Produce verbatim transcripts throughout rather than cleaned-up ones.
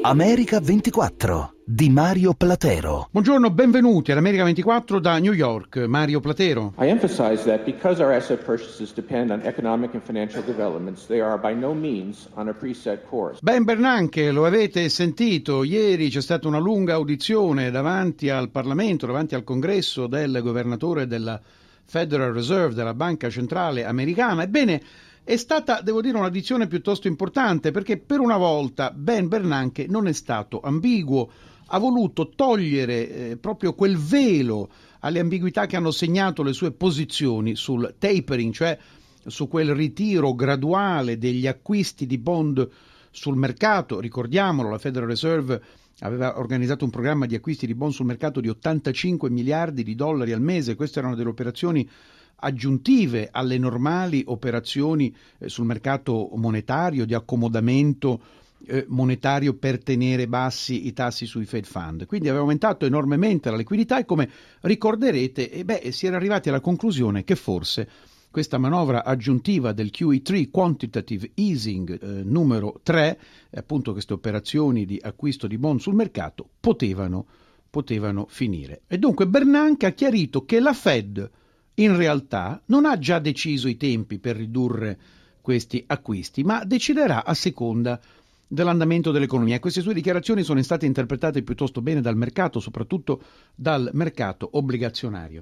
America ventiquattro di Mario Platero. Buongiorno, benvenuti all'America ventiquattro da New York. Mario Platero. I emphasize that because our asset purchases depend on economic and financial developments, they are by no means on a preset course. Ben Bernanke, lo avete sentito, ieri c'è stata una lunga audizione davanti al Parlamento, davanti al Congresso del governatore della Federal Reserve, della Banca Centrale Americana. Ebbene, è stata, devo dire, un'audizione piuttosto importante perché per una volta Ben Bernanke non è stato ambiguo, ha voluto togliere eh, proprio quel velo alle ambiguità che hanno segnato le sue posizioni sul tapering, cioè su quel ritiro graduale degli acquisti di bond sul mercato. Ricordiamolo, la Federal Reserve aveva organizzato un programma di acquisti di bond sul mercato di ottantacinque miliardi di dollari al mese. Queste erano delle operazioni aggiuntive alle normali operazioni eh, sul mercato monetario di accomodamento eh, monetario per tenere bassi i tassi sui Fed Fund. Quindi aveva aumentato enormemente la liquidità e, come ricorderete, eh, beh, si era arrivati alla conclusione che forse questa manovra aggiuntiva del Q E tre, Quantitative Easing eh, numero tre, appunto queste operazioni di acquisto di bond sul mercato, potevano, potevano finire. E dunque Bernanke ha chiarito che la Fed in realtà non ha già deciso i tempi per ridurre questi acquisti, ma deciderà a seconda dell'andamento dell'economia. Queste sue dichiarazioni sono state interpretate piuttosto bene dal mercato, soprattutto dal mercato obbligazionario.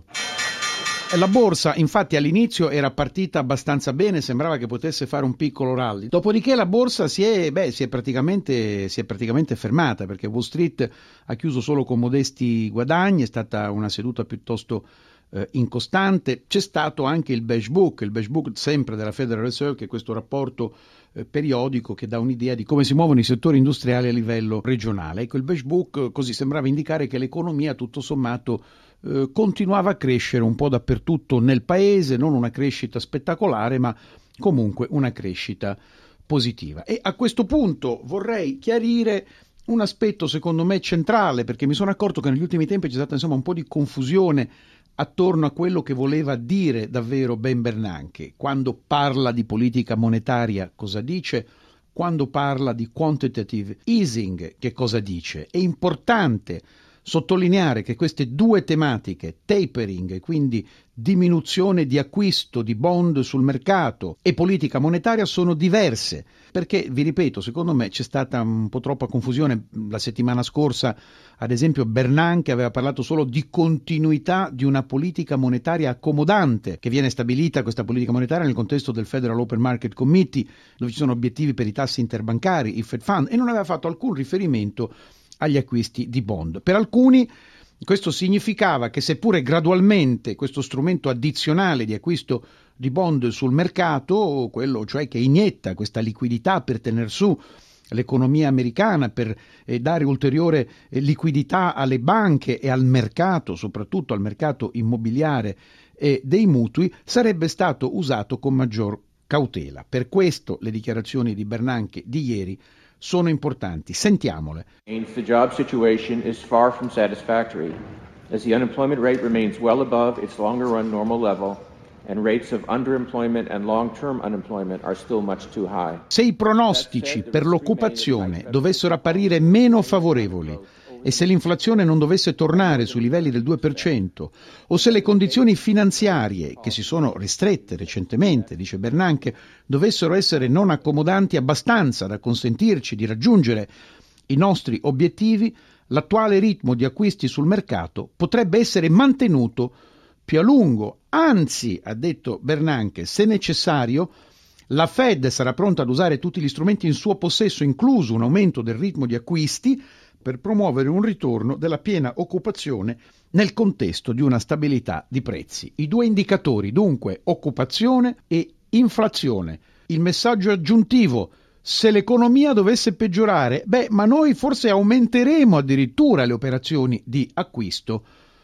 La borsa infatti all'inizio era partita abbastanza bene, sembrava che potesse fare un piccolo rally. Dopodiché la borsa si è, beh, si è praticamente, si è praticamente fermata, perché Wall Street ha chiuso solo con modesti guadagni, è stata una seduta piuttosto eh, incostante. C'è stato anche il beige book, il beige book sempre della Federal Reserve, che è questo rapporto eh, periodico che dà un'idea di come si muovono i settori industriali a livello regionale. Ecco, il beige book così sembrava indicare che l'economia tutto sommato eh, continuava a crescere un po' dappertutto nel paese, non una crescita spettacolare, ma comunque una crescita positiva. E a questo punto vorrei chiarire un aspetto secondo me centrale, perché mi sono accorto che negli ultimi tempi c'è stata insomma un po' di confusione attorno a quello che voleva dire davvero Ben Bernanke. Quando parla di politica monetaria cosa dice? Quando parla di quantitative easing che cosa dice? È importante sottolineare che queste due tematiche, tapering, quindi diminuzione di acquisto di bond sul mercato, e politica monetaria, sono diverse, perché, vi ripeto, secondo me c'è stata un po' troppa confusione. La settimana scorsa, ad esempio, Bernanke aveva parlato solo di continuità di una politica monetaria accomodante, che viene stabilita, questa politica monetaria, nel contesto del Federal Open Market Committee, dove ci sono obiettivi per i tassi interbancari, il Fed Fund, e non aveva fatto alcun riferimento agli acquisti di bond. Per alcuni questo significava che, seppure gradualmente, questo strumento addizionale di acquisto di bond sul mercato, quello cioè che inietta questa liquidità per tener su l'economia americana, per eh, dare ulteriore eh, liquidità alle banche e al mercato, soprattutto al mercato immobiliare e dei mutui, sarebbe stato usato con maggior cautela. Per questo le dichiarazioni di Bernanke di ieri sono importanti. Sentiamole. The job situation is far from satisfactory, as the unemployment rate remains well above its longer run normal level, and rates of underemployment and long-term unemployment are still much too high. Se i pronostici per l'occupazione dovessero apparire meno favorevoli e se l'inflazione non dovesse tornare sui livelli del due per cento, o se le condizioni finanziarie, che si sono ristrette recentemente, dice Bernanke, dovessero essere non accomodanti abbastanza da consentirci di raggiungere i nostri obiettivi, l'attuale ritmo di acquisti sul mercato potrebbe essere mantenuto più a lungo. Anzi, ha detto Bernanke, se necessario, la Fed sarà pronta ad usare tutti gli strumenti in suo possesso, incluso un aumento del ritmo di acquisti, per promuovere un ritorno della piena occupazione nel contesto di una stabilità di prezzi. I due indicatori, dunque, occupazione e inflazione. Il messaggio aggiuntivo: se l'economia dovesse peggiorare, beh, ma noi forse aumenteremo addirittura le operazioni di acquisto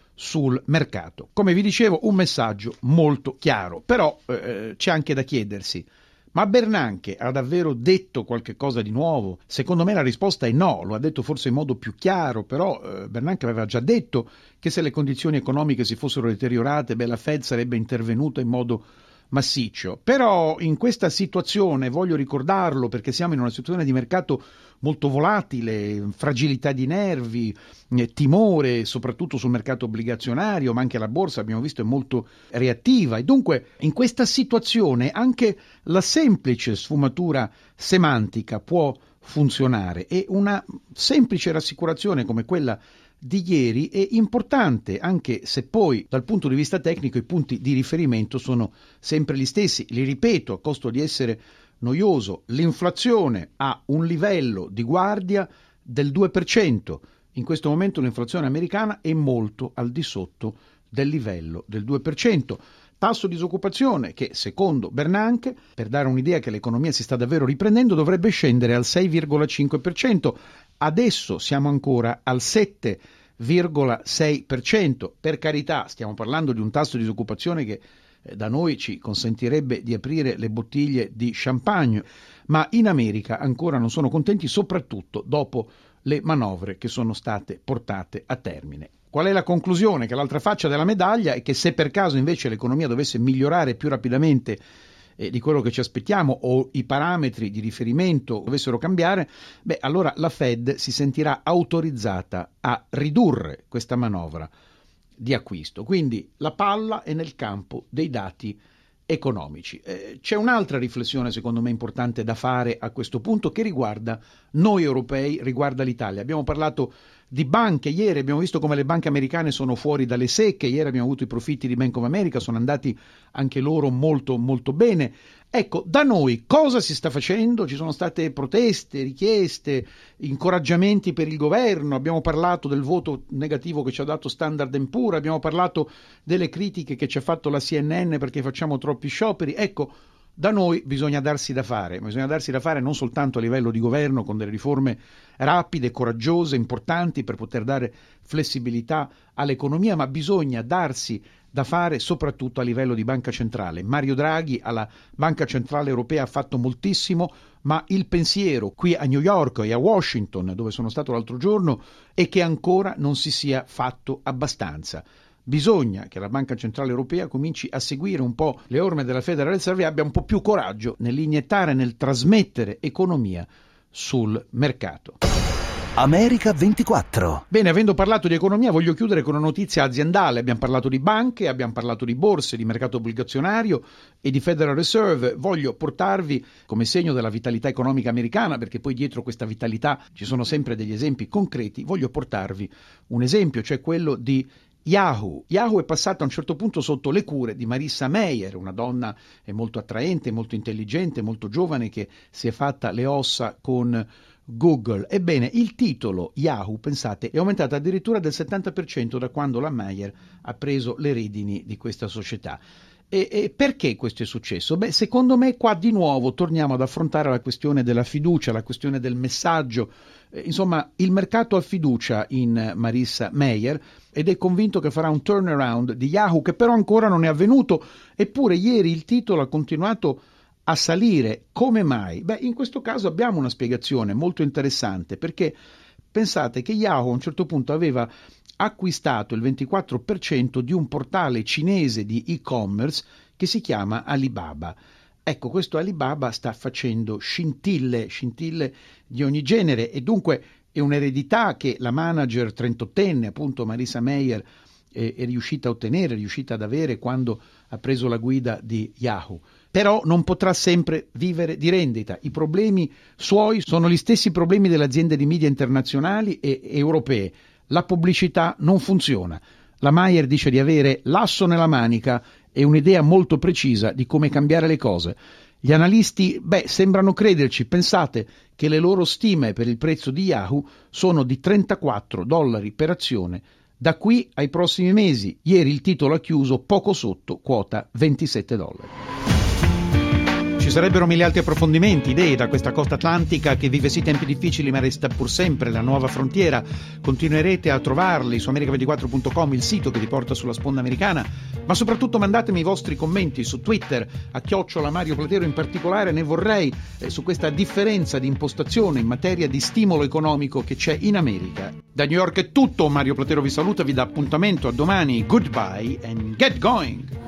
sul mercato. Come vi dicevo, un messaggio molto chiaro, però eh, c'è anche da chiedersi: ma Bernanke ha davvero detto qualche cosa di nuovo? Secondo me la risposta è no, lo ha detto forse in modo più chiaro, però eh, Bernanke aveva già detto che se le condizioni economiche si fossero deteriorate, beh, la Fed sarebbe intervenuta in modo massiccio. Però in questa situazione, voglio ricordarlo perché siamo in una situazione di mercato molto volatile, fragilità di nervi, eh, timore, soprattutto sul mercato obbligazionario, ma anche la borsa, abbiamo visto, è molto reattiva. E dunque in questa situazione anche la semplice sfumatura semantica può funzionare, e una semplice rassicurazione come quella di ieri è importante, anche se poi dal punto di vista tecnico i punti di riferimento sono sempre gli stessi. Li ripeto a costo di essere noioso: l'inflazione ha un livello di guardia del due per cento. In questo momento l'inflazione americana è molto al di sotto del livello del due per cento. Tasso di disoccupazione che, secondo Bernanke, per dare un'idea che l'economia si sta davvero riprendendo, dovrebbe scendere al sei virgola cinque per cento. Adesso siamo ancora al sette virgola sei per cento. Per carità, stiamo parlando di un tasso di disoccupazione che eh, da noi ci consentirebbe di aprire le bottiglie di champagne, ma in America ancora non sono contenti, soprattutto dopo le manovre che sono state portate a termine. Qual è la conclusione? Che l'altra faccia della medaglia è che se per caso invece l'economia dovesse migliorare più rapidamente eh, di quello che ci aspettiamo, o i parametri di riferimento dovessero cambiare, beh, allora la Fed si sentirà autorizzata a ridurre questa manovra di acquisto. Quindi la palla è nel campo dei dati economici. Eh, c'è un'altra riflessione secondo me importante da fare a questo punto, che riguarda noi europei, riguarda l'Italia. Abbiamo parlato di banche ieri, abbiamo visto come le banche americane sono fuori dalle secche. Ieri abbiamo avuto i profitti di Bank of America, sono andati anche loro molto molto bene. Ecco, da noi cosa si sta facendo? Ci sono state proteste, richieste, incoraggiamenti per il governo, abbiamo parlato del voto negativo che ci ha dato Standard and Poor's, abbiamo parlato delle critiche che ci ha fatto la C N N perché facciamo troppi scioperi. Ecco, da noi bisogna darsi da fare, bisogna darsi da fare non soltanto a livello di governo con delle riforme rapide, coraggiose, importanti per poter dare flessibilità all'economia, ma bisogna darsi da fare soprattutto a livello di banca centrale. Mario Draghi alla Banca Centrale Europea ha fatto moltissimo, ma il pensiero qui a New York e a Washington, dove sono stato l'altro giorno, è che ancora non si sia fatto abbastanza. Bisogna che la Banca Centrale Europea cominci a seguire un po' le orme della Federal Reserve e abbia un po' più coraggio nell'iniettare, nel trasmettere economia sul mercato. America ventiquattro. Bene, avendo parlato di economia voglio chiudere con una notizia aziendale. Abbiamo parlato di banche, abbiamo parlato di borse, di mercato obbligazionario e di Federal Reserve. Voglio portarvi, come segno della vitalità economica americana, perché poi dietro questa vitalità ci sono sempre degli esempi concreti, voglio portarvi un esempio, cioè quello di Yahoo. Yahoo è passata a un certo punto sotto le cure di Marissa Mayer, una donna molto attraente, molto intelligente, molto giovane, che si è fatta le ossa con Google. Ebbene, il titolo Yahoo, pensate, è aumentato addirittura del settanta per cento da quando la Mayer ha preso le redini di questa società. E, e perché questo è successo? Beh, secondo me qua di nuovo torniamo ad affrontare la questione della fiducia, la questione del messaggio. Eh, insomma, il mercato ha fiducia in Marissa Mayer ed è convinto che farà un turnaround di Yahoo, che però ancora non è avvenuto. Eppure ieri il titolo ha continuato a salire. Come mai? Beh, in questo caso abbiamo una spiegazione molto interessante, perché pensate che Yahoo a un certo punto aveva acquistato il ventiquattro per cento di un portale cinese di e-commerce che si chiama Alibaba. Ecco, questo Alibaba sta facendo scintille, scintille di ogni genere, e dunque è un'eredità che la manager trentottenne, appunto Marissa Mayer, è, è riuscita a ottenere, è riuscita ad avere quando ha preso la guida di Yahoo. Però non potrà sempre vivere di rendita. I problemi suoi sono gli stessi problemi delle aziende di media internazionali e europee. La pubblicità non funziona. La Mayer dice di avere l'asso nella manica e un'idea molto precisa di come cambiare le cose. Gli analisti, beh, sembrano crederci. Pensate che le loro stime per il prezzo di Yahoo sono di trentaquattro dollari per azione da qui ai prossimi mesi. Ieri il titolo ha chiuso poco sotto quota ventisette dollari. Ci sarebbero mille altri approfondimenti, idee da questa costa atlantica che vive sì tempi difficili ma resta pur sempre la nuova frontiera. Continuerete a trovarli su america ventiquattro punto com, il sito che vi porta sulla sponda americana, ma soprattutto mandatemi i vostri commenti su Twitter, a chiocciola Mario Platero. In particolare ne vorrei eh, su questa differenza di impostazione in materia di stimolo economico che c'è in America. Da New York è tutto, Mario Platero vi saluta, vi dà appuntamento a domani. Goodbye and get going!